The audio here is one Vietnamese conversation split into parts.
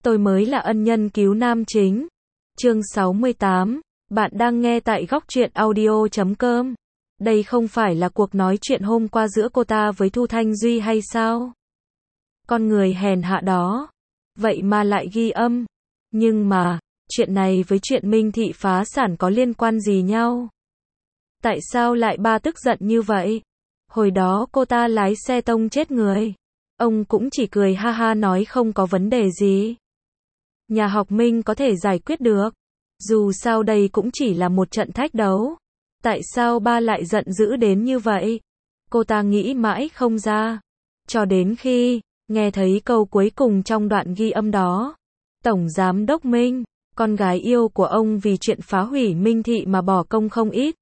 Tôi mới là ân nhân cứu nam chính. Chương 68. Bạn đang nghe tại Góc Truyện Audio.com. Đây không phải là cuộc nói chuyện hôm qua giữa cô ta với Thu Thanh Duy hay sao? Con người hèn hạ đó. Vậy mà lại ghi âm. Nhưng mà, chuyện này với chuyện Minh Thị phá sản có liên quan gì nhau? Tại sao lại ba tức giận như vậy? Hồi đó cô ta lái xe tông chết người. Ông cũng chỉ cười ha ha nói không có vấn đề gì. Nhà học Minh có thể giải quyết được. Dù sao đây cũng chỉ là một trận thách đấu. Tại sao ba lại giận dữ đến như vậy? Cô ta nghĩ mãi không ra. Cho đến khi nghe thấy câu cuối cùng trong đoạn ghi âm đó. Tổng Giám đốc Minh, con gái yêu của ông vì chuyện phá hủy Minh Thị mà bỏ công không ít.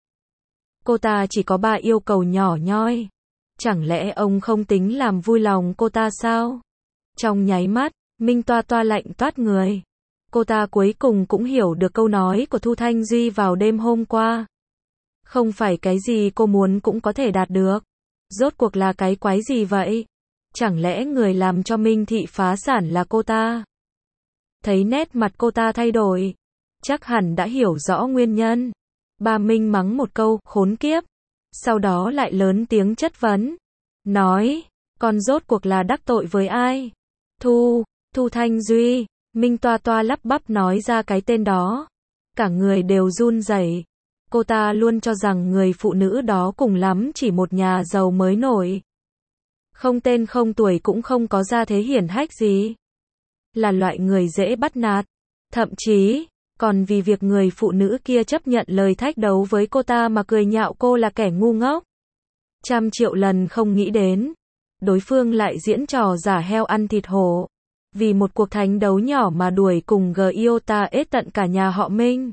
Cô ta chỉ có 3 yêu cầu nhỏ nhoi. Chẳng lẽ ông không tính làm vui lòng cô ta sao? Trong nháy mắt, Minh Toa Toa lạnh toát người. Cô ta cuối cùng cũng hiểu được câu nói của Thu Thanh Duy vào đêm hôm qua. Không phải cái gì cô muốn cũng có thể đạt được. Rốt cuộc là cái quái gì vậy? Chẳng lẽ người làm cho Minh Thị phá sản là cô ta? Thấy nét mặt cô ta thay đổi, chắc hẳn đã hiểu rõ nguyên nhân. Ba Minh mắng một câu, khốn kiếp. Sau đó lại lớn tiếng chất vấn. Nói, con rốt cuộc là đắc tội với ai? Thu Thanh Duy. Minh Toa Toa lắp bắp nói ra cái tên đó. Cả người đều run rẩy. Cô ta luôn cho rằng người phụ nữ đó cùng lắm chỉ một nhà giàu mới nổi. Không tên không tuổi cũng không có gia thế hiển hách gì. Là loại người dễ bắt nạt. Thậm chí, còn vì việc người phụ nữ kia chấp nhận lời thách đấu với cô ta mà cười nhạo cô là kẻ ngu ngốc. 100 triệu lần không nghĩ đến. Đối phương lại diễn trò giả heo ăn thịt hổ. Vì một cuộc thánh đấu nhỏ mà đuổi cùng Giota ết tận cả nhà họ Minh.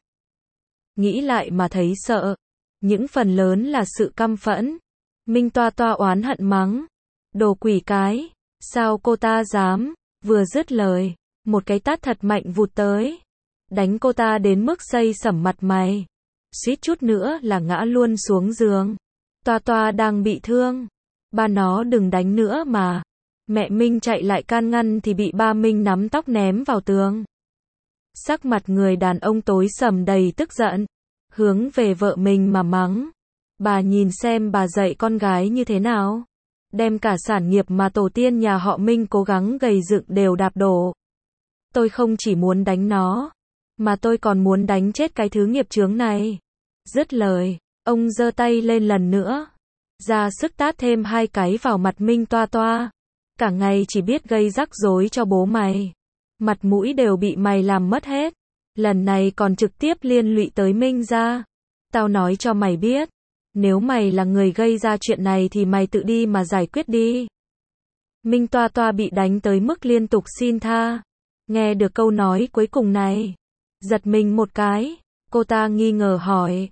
Nghĩ lại mà thấy sợ. Những phần lớn là sự căm phẫn. Minh Toa Toa oán hận mắng. Đồ quỷ cái. Sao cô ta dám? Vừa dứt lời, một cái tát thật mạnh vụt tới. Đánh cô ta đến mức xây sẩm mặt mày. Suýt chút nữa là ngã luôn xuống giường. Toa Toa đang bị thương. Ba nó đừng đánh nữa mà. Mẹ Minh chạy lại can ngăn thì bị ba Minh nắm tóc ném vào tường. Sắc mặt người đàn ông tối sầm đầy tức giận. Hướng về vợ mình mà mắng. Bà nhìn xem bà dạy con gái như thế nào. Đem cả sản nghiệp mà tổ tiên nhà họ Minh cố gắng gầy dựng đều đạp đổ. Tôi không chỉ muốn đánh nó, mà tôi còn muốn đánh chết cái thứ nghiệp chướng này. Dứt lời, ông giơ tay lên lần nữa. Ra sức tát thêm 2 cái vào mặt Minh Toa Toa. Cả ngày chỉ biết gây rắc rối cho bố mày. Mặt mũi đều bị mày làm mất hết. Lần này còn trực tiếp liên lụy tới Minh gia. Tao nói cho mày biết. Nếu mày là người gây ra chuyện này thì mày tự đi mà giải quyết đi. Minh Toa Toa bị đánh tới mức liên tục xin tha. Nghe được câu nói cuối cùng này. Giật mình một cái. Cô ta nghi ngờ hỏi.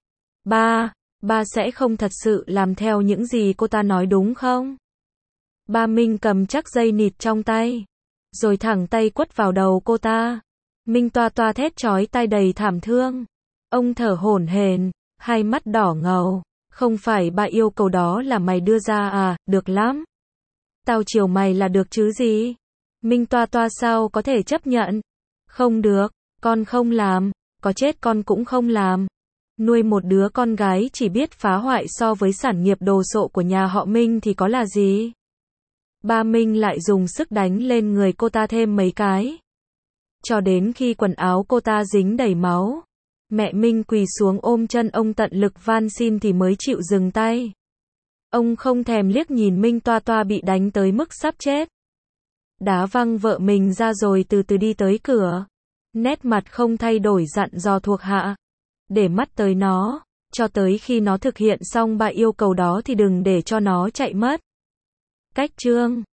Ba sẽ không thật sự làm theo những gì cô ta nói đúng không? Ba Minh cầm chắc dây nịt trong tay. Rồi thẳng tay quất vào đầu cô ta. Minh Toa Toa thét chói tai đầy thảm thương. Ông thở hổn hển, hai mắt đỏ ngầu. Không phải ba yêu cầu đó là mày đưa ra à, được lắm. Tao chiều mày là được chứ gì. Minh Toa Toa sao có thể chấp nhận. Không được, con không làm, có chết con cũng không làm. Nuôi một đứa con gái chỉ biết phá hoại so với sản nghiệp đồ sộ của nhà họ Minh thì có là gì. Ba Minh lại dùng sức đánh lên người cô ta thêm mấy cái. Cho đến khi quần áo cô ta dính đầy máu. Mẹ Minh quỳ xuống ôm chân ông tận lực van xin thì mới chịu dừng tay. Ông không thèm liếc nhìn Minh Toa Toa bị đánh tới mức sắp chết. Đá văng vợ mình ra rồi từ từ đi tới cửa. Nét mặt không thay đổi dặn dò thuộc hạ. Để mắt tới nó. Cho tới khi nó thực hiện xong 3 yêu cầu đó thì đừng để cho nó chạy mất. Cách chương